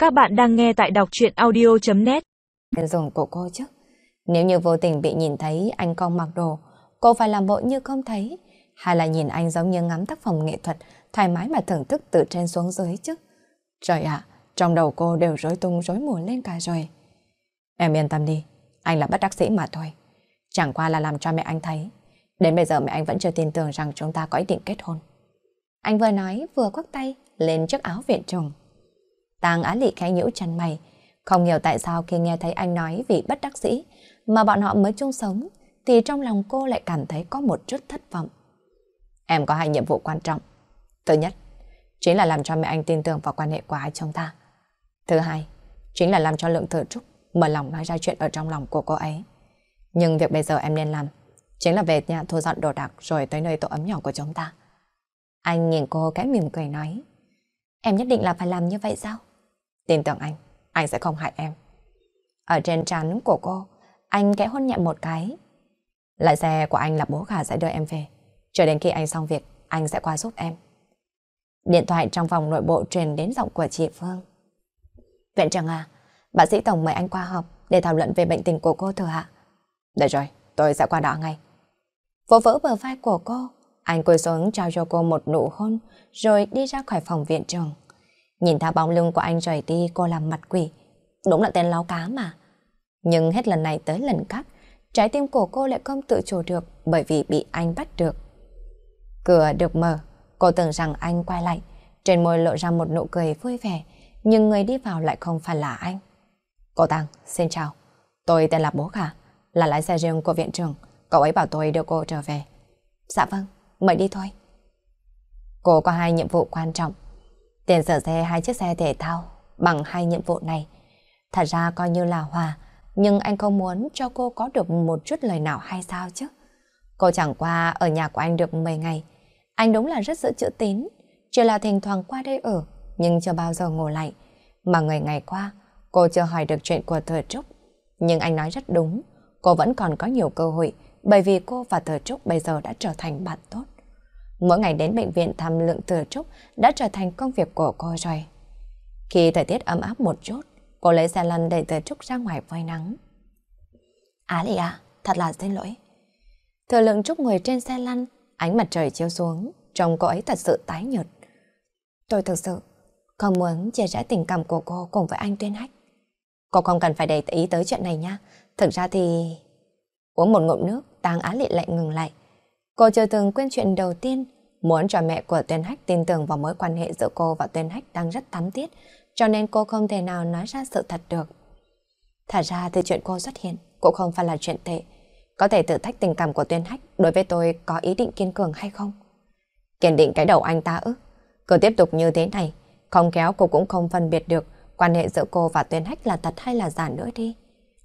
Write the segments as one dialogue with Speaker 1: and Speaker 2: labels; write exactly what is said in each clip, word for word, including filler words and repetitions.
Speaker 1: Các bạn đang nghe tại đọc truyện audio chấm net.
Speaker 2: Dùng của cô chứ. Nếu như vô tình bị nhìn thấy anh không mặc đồ, cô phải làm bộ như không thấy, hay là nhìn anh giống như ngắm tác phẩm nghệ thuật, thoải mái mà thưởng thức từ trên xuống dưới chứ. Trời ạ, trong đầu cô đều rối tung rối mù lên cả rồi. Em yên tâm đi, anh là bất đắc sĩ mà thôi. Chẳng qua là làm cho mẹ anh thấy. Đến bây giờ mẹ anh vẫn chưa tin tưởng rằng chúng ta có ý định kết hôn. Anh vừa nói vừa quắc tay lên chiếc áo viện trưởng. Tang Á Lị khẽ nhíu chân mày, không hiểu tại sao khi nghe thấy anh nói vì bất đắc dĩ mà bọn họ mới chung sống, thì trong lòng cô lại cảm thấy có một chút thất vọng. Em có hai nhiệm vụ quan trọng. Thứ nhất, chính là làm cho mẹ anh tin tưởng vào quan hệ của hai chúng ta. Thứ hai, chính là làm cho Lượng Thừa Trúc mở lòng nói ra chuyện ở trong lòng của cô ấy. Nhưng việc bây giờ em nên làm chính là về nhà thu dọn đồ đạc rồi tới nơi tổ ấm nhỏ của chúng ta. Anh nhìn cô cái mỉm cười nói, em nhất định là phải làm như vậy sao? Tin tưởng anh, anh sẽ không hại em. Ở trên trán của cô, anh khẽ hôn nhẹ một cái. Lái xe của anh là bố Khả sẽ đưa em về. Chờ đến khi anh xong việc, anh sẽ qua giúp em. Điện thoại trong phòng nội bộ truyền đến giọng của chị Phương. Viện trưởng à, bác sĩ Tổng mời anh qua họp để thảo luận về bệnh tình của cô thừa ạ. Được rồi, tôi sẽ qua đó ngay. Vỗ vỡ bờ vai của cô, anh cúi xuống trao cho cô một nụ hôn, rồi đi ra khỏi phòng viện trưởng. Nhìn theo bóng lưng của anh rời đi, cô làm mặt quỷ. Đúng là tên láo cá mà. Nhưng hết lần này tới lần khác, trái tim của cô lại không tự chủ được bởi vì bị anh bắt được. Cửa được mở, cô tưởng rằng anh quay lại, trên môi lộ ra một nụ cười vui vẻ, nhưng người đi vào lại không phải là anh. Cô Tăng, xin chào. Tôi tên là Bố Khả, là lái xe riêng của viện trưởng. Cậu ấy bảo tôi đưa cô trở về. Dạ vâng, mời đi thôi. Cô có hai nhiệm vụ quan trọng. Tiền sửa xe hai chiếc xe thể thao bằng hai nhiệm vụ này. Thật ra coi như là hòa, nhưng anh không muốn cho cô có được một chút lời nào hay sao chứ. Cô chẳng qua ở nhà của anh được mười ngày. Anh đúng là rất giữ chữ tín, chỉ là thỉnh thoảng qua đây ở, nhưng chưa bao giờ ngủ lại. Mà người ngày qua, cô chưa hỏi được chuyện của Thừa Trúc. Nhưng anh nói rất đúng, cô vẫn còn có nhiều cơ hội, bởi vì cô và Thừa Trúc bây giờ đã trở thành bạn tốt. Mỗi ngày đến bệnh viện thăm Lượng Thừa Trúc đã trở thành công việc của cô rồi. Khi thời tiết ấm áp một chút, cô lấy xe lăn đẩy Thừa Trúc ra ngoài phơi nắng. Á Lị à, thật là xin lỗi. Thừa Lượng Trúc ngồi trên xe lăn, ánh mặt trời chiếu xuống, trông cô ấy thật sự tái nhợt. Tôi thực sự không muốn chia sẻ tình cảm của cô cùng với anh Tuyên Hách. Cô không cần phải để ý tới chuyện này nha. Thực ra thì... Uống một ngụm nước, Tang Á Lị lại ngừng lại. Cô chưa từng quên chuyện đầu tiên, muốn cho mẹ của Tuyên Hách tin tưởng vào mối quan hệ giữa cô và Tuyên Hách đang rất thắm thiết, cho nên cô không thể nào nói ra sự thật được. Thật ra thì chuyện cô xuất hiện cũng không phải là chuyện tệ. Có thể thử thách tình cảm của Tuyên Hách đối với tôi có ý định kiên cường hay không? Kiên định cái đầu anh ta ư? Cứ tiếp tục như thế này, không khéo cô cũng không phân biệt được quan hệ giữa cô và Tuyên Hách là thật hay là giả nữa đi.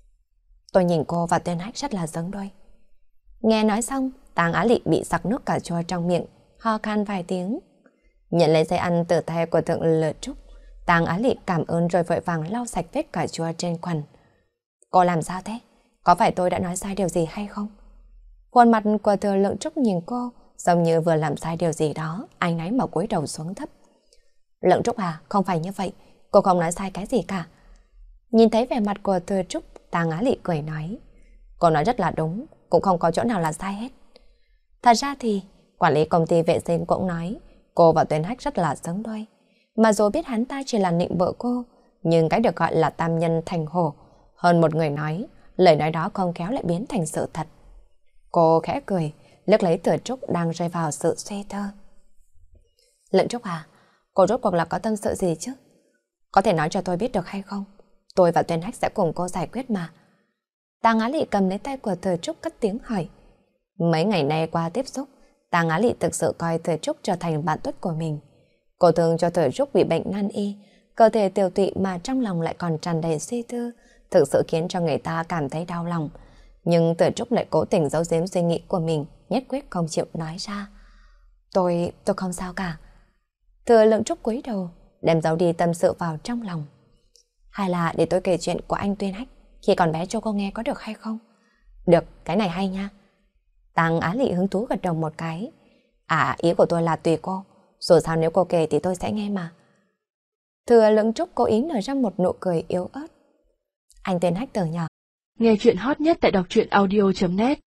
Speaker 2: Tôi nhìn cô và Tuyên Hách rất là giống đôi. Nghe nói xong, Tang Á Lị bị sặc nước cà chua trong miệng, ho khan vài tiếng. Nhận lấy giấy ăn từ tay của Thượng Lựa Trúc, Tang Á Lị cảm ơn rồi vội vàng lau sạch vết cà chua trên quần. Cô làm sao thế? Có phải tôi đã nói sai điều gì hay không? Khuôn mặt của Thượng Lựa Trúc nhìn cô, giống như vừa làm sai điều gì đó, anh náy mà cúi đầu xuống thấp. Lượng Trúc à, không phải như vậy, cô không nói sai cái gì cả. Nhìn thấy vẻ mặt của Thừa Trúc, Tang Á Lị cười nói, cô nói rất là đúng, cũng không có chỗ nào là sai hết. Thật ra thì, quản lý công ty vệ sinh cũng nói, cô và Tuyên Hách rất là xứng đôi. Mà dù biết hắn ta chỉ là nịnh bợ cô, nhưng cái được gọi là tam nhân thành hổ, hơn một người nói, lời nói đó không khéo lại biến thành sự thật. Cô khẽ cười, liếc lấy Thừa Trúc đang rơi vào sự suy tư. Lượng Trúc à, cô rốt cuộc là có tâm sự gì chứ? Có thể nói cho tôi biết được hay không? Tôi và Tuyên Hách sẽ cùng cô giải quyết mà. Tang Á Lị cầm lấy tay của Thừa Trúc cất tiếng hỏi. Mấy ngày nay qua tiếp xúc, Tang Á Lị thực sự coi Thừa Trúc trở thành bạn tốt của mình. Cô thương cho Thừa Trúc bị bệnh nan y, cơ thể tiêu tụy mà trong lòng lại còn tràn đầy suy tư, thực sự khiến cho người ta cảm thấy đau lòng. Nhưng Thừa Trúc lại cố tình giấu giếm suy nghĩ của mình, nhất quyết không chịu nói ra. Tôi, tôi không sao cả. Thừa Lượng Trúc cúi đầu, đem giấu đi tâm sự vào trong lòng. Hay là để tôi kể chuyện của anh Tuyên Hách khi còn bé cho cô nghe có được hay không? Được, cái này hay nha. Tang Á Lị hứng thú gật đầu một cái. À, ý của tôi là tùy cô. Dù sao nếu cô kể thì tôi sẽ nghe mà. Thừa Lượng Trúc cố ý nở ra một nụ cười yếu ớt. Anh tên Hector nhỏ.
Speaker 1: Nghe chuyện hot nhất tại đọc truyện audio chấm net.